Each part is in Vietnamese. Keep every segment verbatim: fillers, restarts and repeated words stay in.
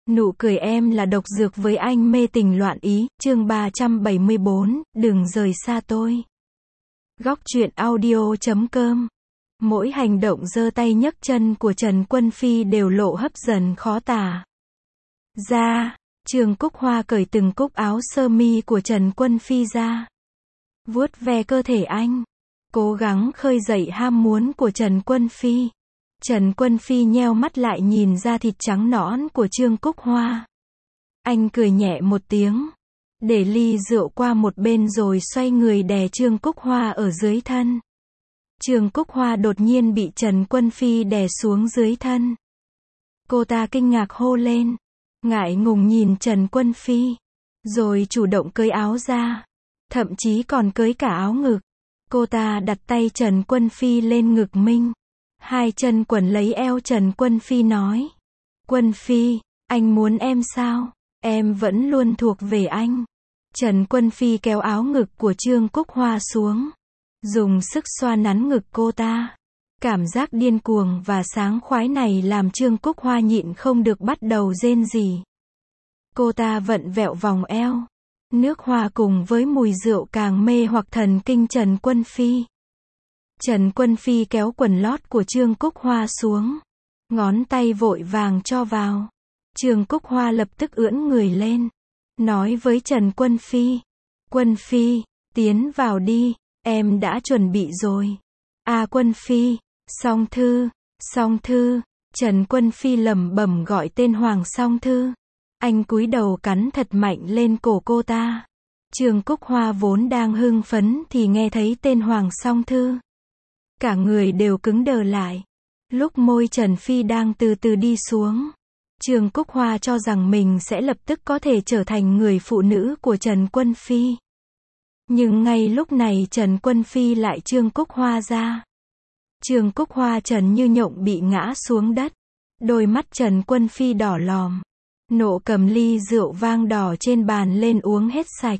Nụ cười em là độc dược với anh mê tình loạn ý, chương ba trăm bảy mươi bốn, đừng rời xa tôi. Góc truyện audio chấm com. Mỗi hành động giơ tay nhấc chân của Trần Quân Phi đều lộ hấp dẫn khó tả. Ra, Trương Cúc Hoa cởi từng cúc áo sơ mi của Trần Quân Phi ra. Vuốt ve cơ thể anh. Cố gắng khơi dậy ham muốn của Trần Quân Phi. Trần Quân Phi nheo mắt lại nhìn da thịt trắng nõn của Trương Cúc Hoa. Anh cười nhẹ một tiếng. Để ly rượu qua một bên rồi xoay người đè Trương Cúc Hoa ở dưới thân. Trương Cúc Hoa đột nhiên bị Trần Quân Phi đè xuống dưới thân. Cô ta kinh ngạc hô lên. Ngại ngùng nhìn Trần Quân Phi. Rồi chủ động cởi áo ra. Thậm chí còn cởi cả áo ngực. Cô ta đặt tay Trần Quân Phi lên ngực mình. Hai chân quấn lấy eo Trần Quân Phi nói. Quân Phi, anh muốn em sao? Em vẫn luôn thuộc về anh. Trần Quân Phi kéo áo ngực của Trương Cúc Hoa xuống. Dùng sức xoa nắn ngực cô ta. Cảm giác điên cuồng và sáng khoái này làm Trương Cúc Hoa nhịn không được bắt đầu rên rỉ. Cô ta vặn vẹo vòng eo. Nước hoa cùng với mùi rượu càng mê hoặc thần kinh Trần Quân Phi. Trần Quân Phi kéo quần lót của Trương Cúc Hoa xuống. Ngón tay vội vàng cho vào. Trương Cúc Hoa lập tức ưỡn người lên. Nói với Trần Quân Phi. Quân Phi, tiến vào đi, em đã chuẩn bị rồi. À Quân Phi, Song Thư, Song Thư. Trần Quân Phi lẩm bẩm gọi tên Hoàng Song Thư. Anh cúi đầu cắn thật mạnh lên cổ cô ta. Trương Cúc Hoa vốn đang hưng phấn thì nghe thấy tên Hoàng Song Thư. Cả người đều cứng đờ lại. Lúc môi Trần Phi đang từ từ đi xuống. Trương Cúc Hoa cho rằng mình sẽ lập tức có thể trở thành người phụ nữ của Trần Quân Phi. Nhưng ngay lúc này Trần Quân Phi lại Trương Cúc Hoa ra. Trương Cúc Hoa trần như nhộng bị ngã xuống đất. Đôi mắt Trần Quân Phi đỏ lòm. Nộ cầm ly rượu vang đỏ trên bàn lên uống hết sạch.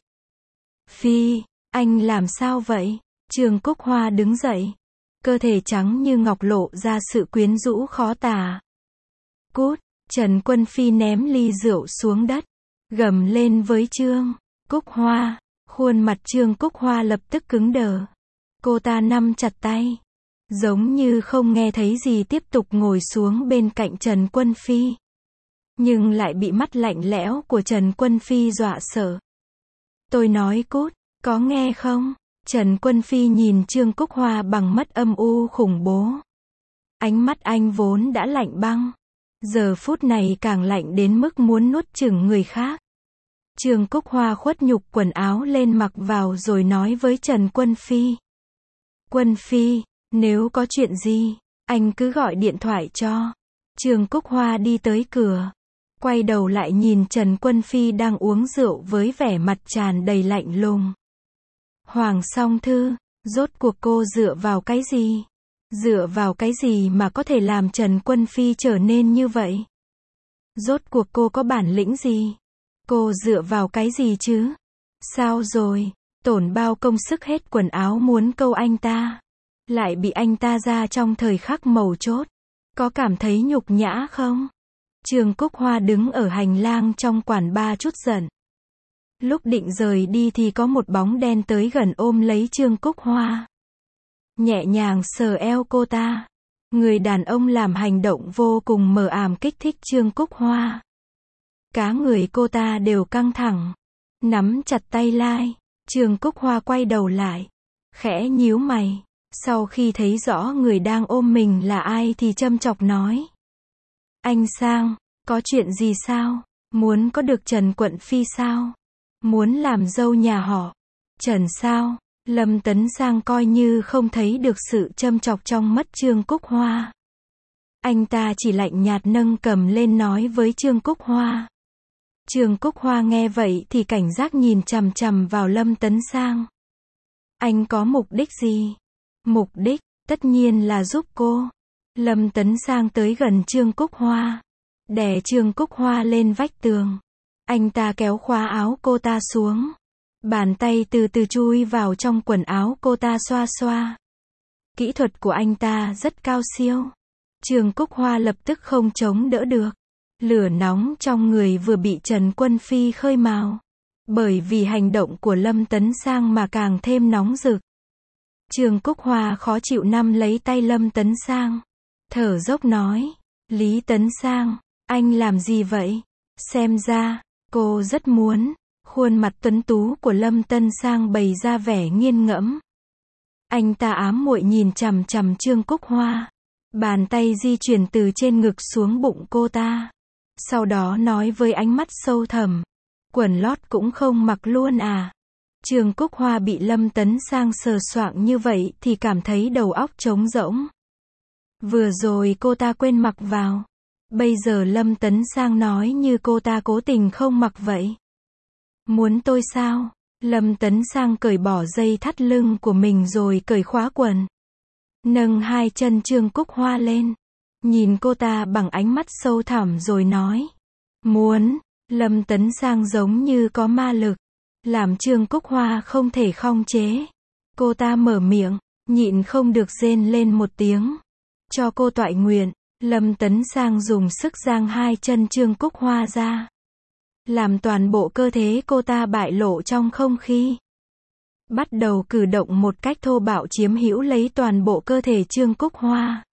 Phi, anh làm sao vậy? Trương Cúc Hoa đứng dậy. Cơ thể trắng như ngọc lộ ra sự quyến rũ khó tả. Cút, Trần Quân Phi ném ly rượu xuống đất. Gầm lên với Trương Cúc Hoa. Khuôn mặt Trương Cúc Hoa lập tức cứng đờ. Cô ta nắm chặt tay. Giống như không nghe thấy gì tiếp tục ngồi xuống bên cạnh Trần Quân Phi. Nhưng lại bị mắt lạnh lẽo của Trần Quân Phi dọa sợ. Tôi nói cút, có nghe không? Trần Quân Phi nhìn Trương Cúc Hoa bằng mắt âm u khủng bố. Ánh mắt anh vốn đã lạnh băng. Giờ phút này càng lạnh đến mức muốn nuốt chửng người khác. Trương Cúc Hoa khuất nhục quần áo lên mặc vào rồi nói với Trần Quân Phi. Quân Phi, nếu có chuyện gì, anh cứ gọi điện thoại cho. Trương Cúc Hoa đi tới cửa. Quay đầu lại nhìn Trần Quân Phi đang uống rượu với vẻ mặt tràn đầy lạnh lùng. Hoàng Song Thư, rốt cuộc cô dựa vào cái gì? Dựa vào cái gì mà có thể làm Trần Quân Phi trở nên như vậy? Rốt cuộc cô có bản lĩnh gì? Cô dựa vào cái gì chứ? Sao rồi? Tổn bao công sức hết quần áo muốn câu anh ta. Lại bị anh ta ra trong thời khắc mấu chốt. Có cảm thấy nhục nhã không? Trương Cúc Hoa đứng ở hành lang trong quán bar chút giận. Lúc định rời đi thì có một bóng đen tới gần ôm lấy Trương Cúc Hoa. Nhẹ nhàng sờ eo cô ta. Người đàn ông làm hành động vô cùng mờ ám kích thích Trương Cúc Hoa. Cả người cô ta đều căng thẳng. Nắm chặt tay lai. Trương Cúc Hoa quay đầu lại. Khẽ nhíu mày. Sau khi thấy rõ người đang ôm mình là ai thì châm chọc nói. Anh Sang, có chuyện gì sao? Muốn có được Trần Quận Phi sao? Muốn làm dâu nhà họ Trần sao? Lâm Tấn Sang coi như không thấy được sự châm chọc trong mắt Trương Cúc Hoa. Anh ta chỉ lạnh nhạt nâng cầm lên nói với Trương Cúc Hoa. Trương Cúc Hoa nghe vậy thì cảnh giác nhìn chằm chằm vào Lâm Tấn Sang. Anh có mục đích gì? Mục đích, tất nhiên là giúp cô. Lâm Tấn Sang tới gần Trương Cúc Hoa. Đè Trương Cúc Hoa lên vách tường. Anh ta kéo khóa áo cô ta xuống. Bàn tay từ từ chui vào trong quần áo cô ta xoa xoa. Kỹ thuật của anh ta rất cao siêu. Trương Cúc Hoa lập tức không chống đỡ được. Lửa nóng trong người vừa bị Trần Quân Phi khơi mào. Bởi vì hành động của Lâm Tấn Sang mà càng thêm nóng rực. Trương Cúc Hoa khó chịu nắm lấy tay Lâm Tấn Sang. Thở dốc nói. Lý Tấn Sang, anh làm gì vậy? Xem ra, cô rất muốn. Khuôn mặt tuấn tú của Lâm Tấn Sang bày ra vẻ nghiền ngẫm. Anh ta ám muội nhìn chằm chằm Trương Cúc Hoa. Bàn tay di chuyển từ trên ngực xuống bụng cô ta. Sau đó nói với ánh mắt sâu thẳm. Quần lót cũng không mặc luôn à? Trương Cúc Hoa bị Lâm Tấn Sang sờ soạng như vậy thì cảm thấy đầu óc trống rỗng. Vừa rồi cô ta quên mặc vào. Bây giờ Lâm Tấn Sang nói như cô ta cố tình không mặc vậy. Muốn tôi sao? Lâm Tấn Sang cởi bỏ dây thắt lưng của mình rồi cởi khóa quần. Nâng hai chân Trương Cúc Hoa lên. Nhìn cô ta bằng ánh mắt sâu thẳm rồi nói. Muốn. Lâm Tấn Sang giống như có ma lực. Làm Trương Cúc Hoa không thể khống chế. Cô ta mở miệng, nhịn không được rên lên một tiếng. Cho cô toại nguyện. Lâm Tấn Sang dùng sức giang hai chân Trương Cúc Hoa ra. Làm toàn bộ cơ thể cô ta bại lộ trong không khí. Bắt đầu cử động một cách thô bạo chiếm hữu lấy toàn bộ cơ thể Trương Cúc Hoa.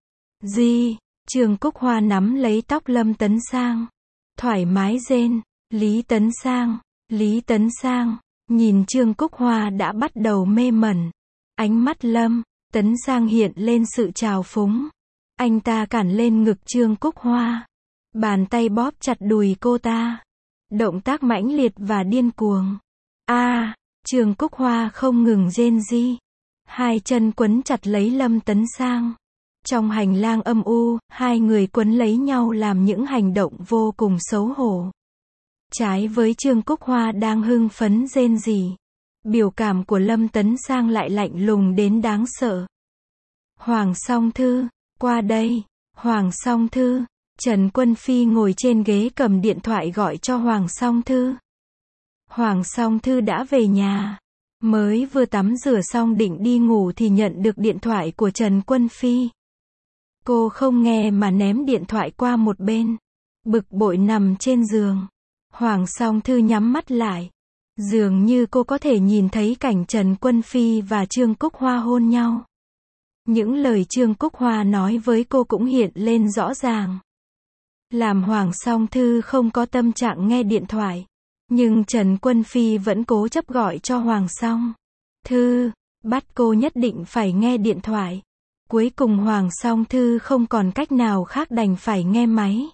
Gì? Trương Cúc Hoa nắm lấy tóc Lâm Tấn Sang. Thoải mái rên. Lý Tấn Sang. Lý Tấn Sang. Nhìn Trương Cúc Hoa đã bắt đầu mê mẩn. Ánh mắt Lâm Tấn Sang hiện lên sự trào phúng. Anh ta cản lên ngực Trương Cúc Hoa. Bàn tay bóp chặt đùi cô ta. Động tác mãnh liệt và điên cuồng. A, à, Trương Cúc Hoa không ngừng rên rỉ. Hai chân quấn chặt lấy Lâm Tấn Sang. Trong hành lang âm u, hai người quấn lấy nhau làm những hành động vô cùng xấu hổ. Trái với Trương Cúc Hoa đang hưng phấn rên rỉ. Biểu cảm của Lâm Tấn Sang lại lạnh lùng đến đáng sợ. Hoàng Song Thư, qua đây. Hoàng Song Thư. Trần Quân Phi ngồi trên ghế cầm điện thoại gọi cho Hoàng Song Thư. Hoàng Song Thư đã về nhà. Mới vừa tắm rửa xong định đi ngủ thì nhận được điện thoại của Trần Quân Phi. Cô không nghe mà ném điện thoại qua một bên. Bực bội nằm trên giường. Hoàng Song Thư nhắm mắt lại. Dường như cô có thể nhìn thấy cảnh Trần Quân Phi và Trương Cúc Hoa hôn nhau. Những lời Trương Cúc Hoa nói với cô cũng hiện lên rõ ràng. Làm Hoàng Song Thư không có tâm trạng nghe điện thoại. Nhưng Trần Quân Phi vẫn cố chấp gọi cho Hoàng Song Thư. Bắt cô nhất định phải nghe điện thoại. Cuối cùng Hoàng Song Thư không còn cách nào khác đành phải nghe máy.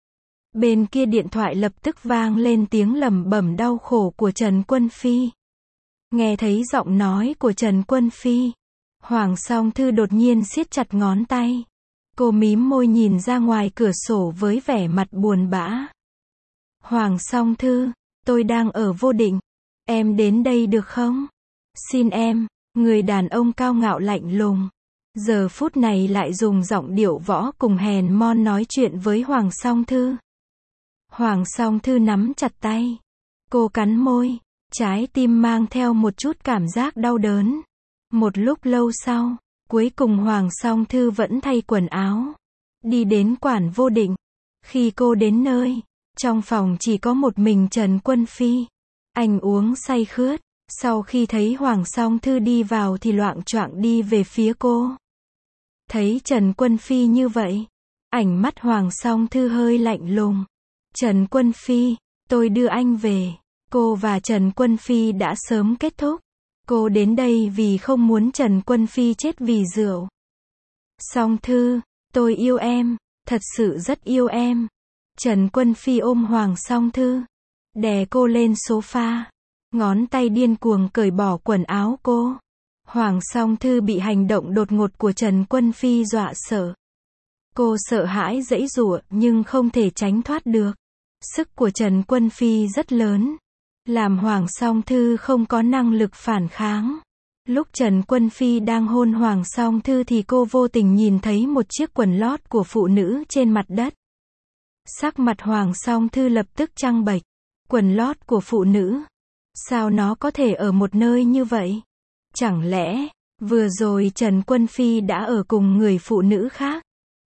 Bên kia điện thoại lập tức vang lên tiếng lẩm bẩm đau khổ của Trần Quân Phi. Nghe thấy giọng nói của Trần Quân Phi. Hoàng Song Thư đột nhiên siết chặt ngón tay. Cô mím môi nhìn ra ngoài cửa sổ với vẻ mặt buồn bã. Hoàng Song Thư, tôi đang ở Vô Định. Em đến đây được không? Xin em. Người đàn ông cao ngạo lạnh lùng. Giờ phút này lại dùng giọng điệu võ cùng hèn mon nói chuyện với Hoàng Song Thư. Hoàng Song Thư nắm chặt tay. Cô cắn môi. Trái tim mang theo một chút cảm giác đau đớn. Một lúc lâu sau, cuối cùng Hoàng Song Thư vẫn thay quần áo. Đi đến quán Vô Định. Khi cô đến nơi, trong phòng chỉ có một mình Trần Quân Phi. Anh uống say khướt. Sau khi thấy Hoàng Song Thư đi vào thì loạng choạng đi về phía cô. Thấy Trần Quân Phi như vậy, ánh mắt Hoàng Song Thư hơi lạnh lùng. Trần Quân Phi, tôi đưa anh về. Cô và Trần Quân Phi đã sớm kết thúc. Cô đến đây vì không muốn Trần Quân Phi chết vì rượu. Song Thư, tôi yêu em, thật sự rất yêu em. Trần Quân Phi ôm Hoàng Song Thư, đè cô lên sofa, ngón tay điên cuồng cởi bỏ quần áo cô. Hoàng Song Thư bị hành động đột ngột của Trần Quân Phi dọa sợ. Cô sợ hãi giãy giụa nhưng không thể tránh thoát được. Sức của Trần Quân Phi rất lớn, làm Hoàng Song Thư không có năng lực phản kháng. Lúc Trần Quân Phi đang hôn Hoàng Song Thư thì cô vô tình nhìn thấy một chiếc quần lót của phụ nữ trên mặt đất. Sắc mặt Hoàng Song Thư lập tức trắng bệch. Quần lót của phụ nữ? Sao nó có thể ở một nơi như vậy? Chẳng lẽ, vừa rồi Trần Quân Phi đã ở cùng người phụ nữ khác?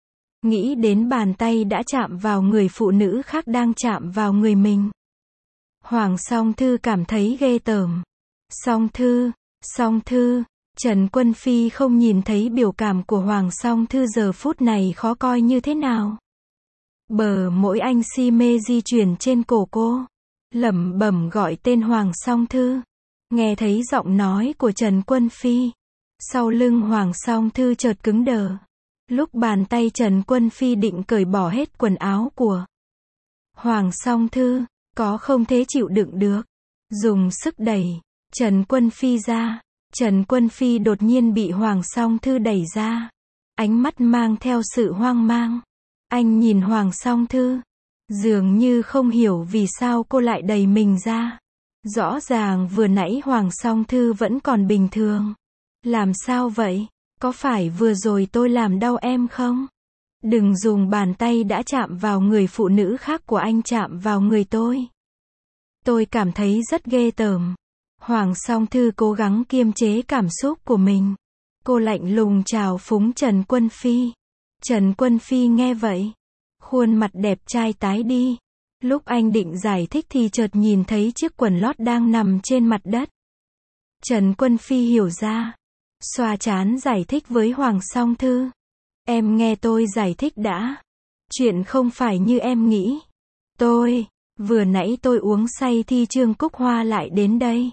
nghĩ đến bàn tay đã chạm vào người phụ nữ khác đang chạm vào người mình. Hoàng Song Thư cảm thấy ghê tởm. Song Thư, Song Thư, Trần Quân Phi không nhìn thấy biểu cảm của Hoàng Song Thư giờ phút này khó coi như thế nào. Bờ mỗi anh si mê di chuyển trên cổ cô, lẩm bẩm gọi tên Hoàng Song Thư. Nghe thấy giọng nói của Trần Quân Phi, sau lưng Hoàng Song Thư chợt cứng đờ. Lúc bàn tay Trần Quân Phi định cởi bỏ hết quần áo của Hoàng Song Thư, có không thế chịu đựng được, dùng sức đẩy Trần Quân Phi ra. Trần Quân Phi đột nhiên bị Hoàng Song Thư đẩy ra, ánh mắt mang theo sự hoang mang. Anh nhìn Hoàng Song Thư, dường như không hiểu vì sao cô lại đẩy mình ra. Rõ ràng vừa nãy Hoàng Song Thư vẫn còn bình thường. Làm sao vậy? Có phải vừa rồi tôi làm đau em không? Đừng dùng bàn tay đã chạm vào người phụ nữ khác của anh chạm vào người tôi. Tôi cảm thấy rất ghê tởm. Hoàng Song Thư cố gắng kiềm chế cảm xúc của mình. Cô lạnh lùng chào phúng Trần Quân Phi. Trần Quân Phi nghe vậy, khuôn mặt đẹp trai tái đi. Lúc anh định giải thích thì chợt nhìn thấy chiếc quần lót đang nằm trên mặt đất. Trần Quân Phi hiểu ra, xoa trán giải thích với Hoàng Song Thư. Em nghe tôi giải thích đã. Chuyện không phải như em nghĩ. Tôi, vừa nãy tôi uống say thì Trương Cúc Hoa lại đến đây.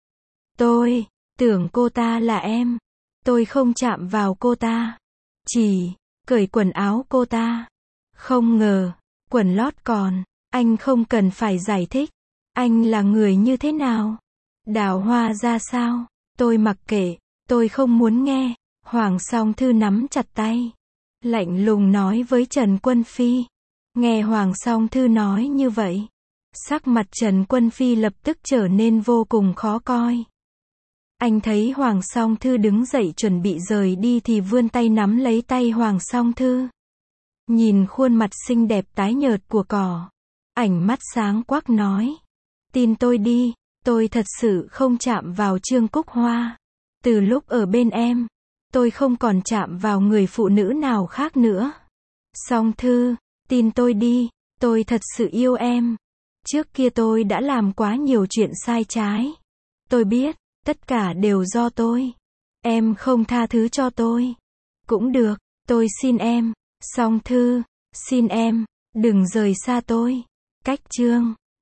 Tôi, tưởng cô ta là em. Tôi không chạm vào cô ta. Chỉ, cởi quần áo cô ta. Không ngờ, quần lót còn. Anh không cần phải giải thích. Anh là người như thế nào? Đào hoa ra sao? Tôi mặc kệ. Tôi không muốn nghe. Hoàng Song Thư nắm chặt tay, lạnh lùng nói với Trần Quân Phi. Nghe Hoàng Song Thư nói như vậy, sắc mặt Trần Quân Phi lập tức trở nên vô cùng khó coi. Anh thấy Hoàng Song Thư đứng dậy chuẩn bị rời đi thì vươn tay nắm lấy tay Hoàng Song Thư. Nhìn khuôn mặt xinh đẹp tái nhợt của cỏ, ánh mắt sáng quắc nói. Tin tôi đi, tôi thật sự không chạm vào Trương Cúc Hoa. Từ lúc ở bên em, tôi không còn chạm vào người phụ nữ nào khác nữa. Song Thư, tin tôi đi, tôi thật sự yêu em. Trước kia tôi đã làm quá nhiều chuyện sai trái. Tôi biết, tất cả đều do tôi. Em không tha thứ cho tôi. Cũng được, tôi xin em. Song Thư, xin em, đừng rời xa tôi. Cách chương